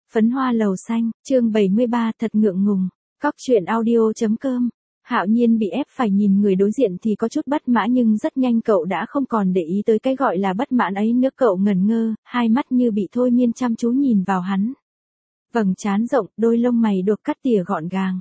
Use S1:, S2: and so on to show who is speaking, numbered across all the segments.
S1: Phấn hoa lầu xanh, chương 73 thật ngượng ngùng. Cóc truyện audio.com. Hạo Nhiên bị ép phải nhìn người đối diện thì có chút bất mãn, nhưng rất nhanh cậu đã không còn để ý tới cái gọi là bất mãn ấy nữa. Cậu ngẩn ngơ, hai mắt như bị thôi miên chăm chú nhìn vào hắn. Vầng trán rộng, đôi lông mày được cắt tỉa gọn gàng.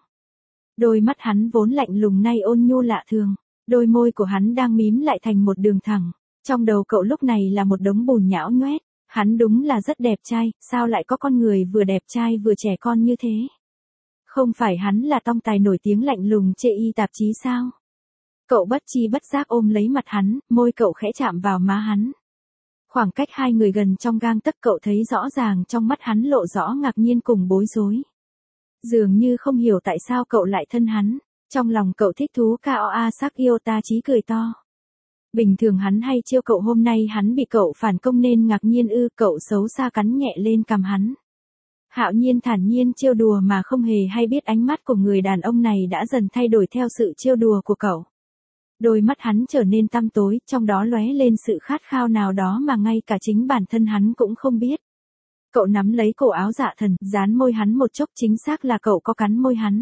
S1: Đôi mắt hắn vốn lạnh lùng nay ôn nhu lạ thường. Đôi môi của hắn đang mím lại thành một đường thẳng. Trong đầu cậu lúc này là một đống bùn nhão nhoét. Hắn đúng là rất đẹp trai, sao lại có con người vừa đẹp trai vừa trẻ con như thế? Không phải hắn là tông tài nổi tiếng lạnh lùng chê y tạp chí sao? Cậu bất chi bất giác ôm lấy mặt hắn, môi cậu khẽ chạm vào má hắn. Khoảng cách hai người gần trong gang tấc, cậu thấy rõ ràng trong mắt hắn lộ rõ ngạc nhiên cùng bối rối. Dường như không hiểu tại sao cậu lại thân hắn, trong lòng cậu thích thú Koa sắc yêu ta chí cười to. Bình thường hắn hay trêu cậu, hôm nay hắn bị cậu phản công nên ngạc nhiên ư? Cậu xấu xa cắn nhẹ lên cằm hắn. Hạo Nhiên thản nhiên trêu đùa mà không hề hay biết ánh mắt của người đàn ông này đã dần thay đổi theo sự trêu đùa của cậu. Đôi mắt hắn trở nên tăm tối, trong đó lóe lên sự khát khao nào đó mà ngay cả chính bản thân hắn cũng không biết. Cậu nắm lấy cổ áo Dạ Thần, dán môi hắn một chốc, chính xác là cậu có cắn môi hắn.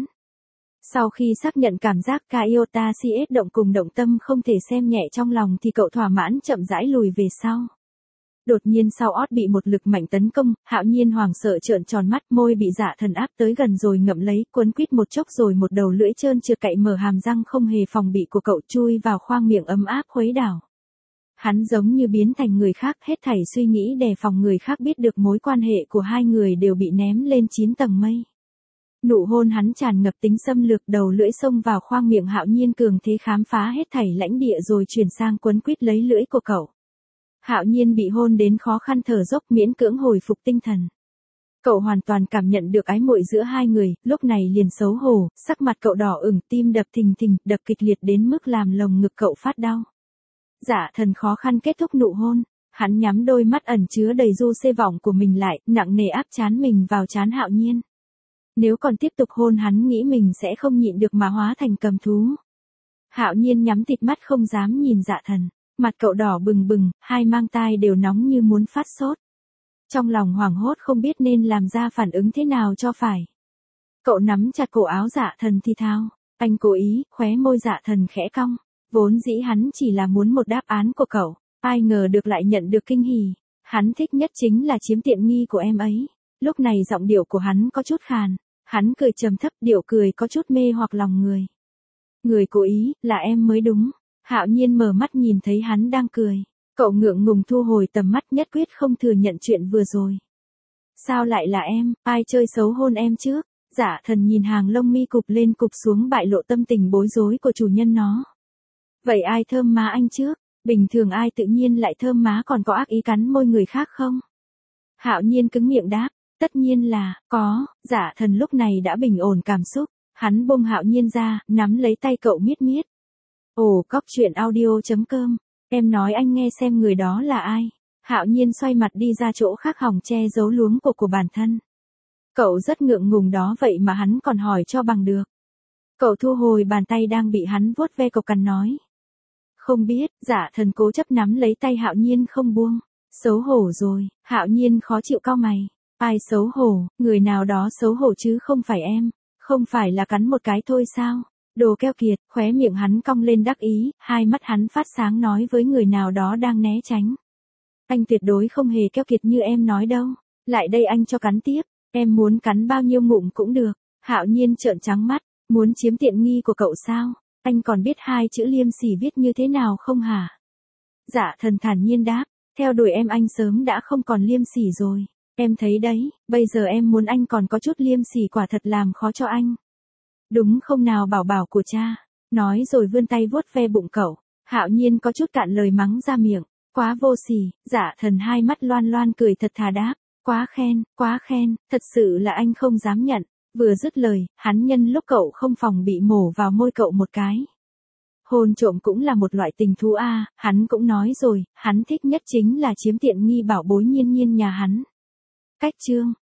S1: Sau khi xác nhận cảm giác Kyota CS động cùng động tâm không thể xem nhẹ trong lòng thì cậu thỏa mãn chậm rãi lùi về sau. Đột nhiên sau ót bị một lực mạnh tấn công, Hạo Nhiên hoảng sợ trợn tròn mắt, môi bị Dạ Thần áp tới gần rồi ngậm lấy, quấn quýt một chốc rồi một đầu lưỡi trơn trượt cạy mở hàm răng không hề phòng bị của cậu chui vào khoang miệng ấm áp khuấy đảo. Hắn giống như biến thành người khác, hết thảy suy nghĩ đề phòng người khác biết được mối quan hệ của hai người đều bị ném lên 9 tầng mây. Nụ hôn hắn tràn ngập tính xâm lược, đầu lưỡi xông vào khoang miệng Hạo Nhiên, cường thế khám phá hết thảy lãnh địa rồi chuyển sang quấn quýt lấy lưỡi của cậu. Hạo Nhiên bị hôn đến khó khăn thở dốc, miễn cưỡng hồi phục tinh thần. Cậu hoàn toàn cảm nhận được ái muội giữa hai người, lúc này liền xấu hổ, sắc mặt cậu đỏ ửng, tim đập thình thình, đập kịch liệt đến mức làm lồng ngực cậu phát đau. Dạ Thần khó khăn kết thúc nụ hôn, hắn nhắm đôi mắt ẩn chứa đầy du xê vọng của mình lại, nặng nề áp trán mình vào trán Hạo Nhiên. Nếu còn tiếp tục hôn hắn nghĩ mình sẽ không nhịn được mà hóa thành cầm thú. Hạo Nhiên nhắm tịt mắt không dám nhìn Dạ Thần, mặt cậu đỏ bừng bừng, hai mang tai đều nóng như muốn phát sốt. Trong lòng hoảng hốt không biết nên làm ra phản ứng thế nào cho phải. Cậu nắm chặt cổ áo Dạ Thần thì thào, anh cố ý, khóe môi Dạ Thần khẽ cong, vốn dĩ hắn chỉ là muốn một đáp án của cậu, ai ngờ được lại nhận được kinh hỉ, hắn thích nhất chính là chiếm tiện nghi của em ấy. Lúc này giọng điệu của hắn có chút khàn. Hắn cười trầm thấp, điệu cười có chút mê hoặc lòng người. Người cố ý, là em mới đúng. Hạo Nhiên mở mắt nhìn thấy hắn đang cười. Cậu ngượng ngùng thu hồi tầm mắt, nhất quyết không thừa nhận chuyện vừa rồi. Sao lại là em, ai chơi xấu hôn em trước? Dạ Thần nhìn hàng lông mi cụp lên cụp xuống bại lộ tâm tình bối rối của chủ nhân nó. Vậy ai thơm má anh trước? Bình thường ai tự nhiên lại thơm má còn có ác ý cắn môi người khác không? Hạo Nhiên cứng miệng đáp. Tất nhiên là, có. Dạ Thần lúc này đã bình ổn cảm xúc, hắn buông Hạo Nhiên ra, nắm lấy tay cậu miết miết. Ồ, Cóc truyện audio.com, em nói anh nghe xem người đó là ai. Hạo Nhiên xoay mặt đi ra chỗ khác hòng che giấu luống của bản thân. Cậu rất ngượng ngùng đó, vậy mà hắn còn hỏi cho bằng được. Cậu thu hồi bàn tay đang bị hắn vuốt ve, cậu cằn nói. Không biết. Dạ Thần cố chấp nắm lấy tay Hạo Nhiên không buông. Xấu hổ rồi. Hạo Nhiên khó chịu cau mày. Ai xấu hổ, người nào đó xấu hổ chứ không phải em, không phải là cắn một cái thôi sao? Đồ keo kiệt, khóe miệng hắn cong lên đắc ý, hai mắt hắn phát sáng nói với người nào đó đang né tránh. Anh tuyệt đối không hề keo kiệt như em nói đâu, lại đây anh cho cắn tiếp, em muốn cắn bao nhiêu ngụm cũng được. Hạo Nhiên trợn trắng mắt, muốn chiếm tiện nghi của cậu sao? Anh còn biết hai chữ liêm sỉ viết như thế nào không hả? Dạ Thần thản nhiên đáp, theo đuổi em anh sớm đã không còn liêm sỉ rồi. Em thấy đấy, bây giờ em muốn anh còn có chút liêm sỉ, quả thật làm khó cho anh. Đúng không nào bảo bảo của cha, nói rồi vươn tay vuốt ve bụng cậu. Hạo Nhiên có chút cạn lời mắng ra miệng, quá vô sỉ. Dạ Thần hai mắt loan loan cười thật thà đáp, quá khen, thật sự là anh không dám nhận. Vừa dứt lời, hắn nhân lúc cậu không phòng bị mổ vào môi cậu một cái. Hôn trộm cũng là một loại tình thú a, hắn cũng nói rồi, hắn thích nhất chính là chiếm tiện nghi bảo bối Nhiên Nhiên nhà hắn. Cách chương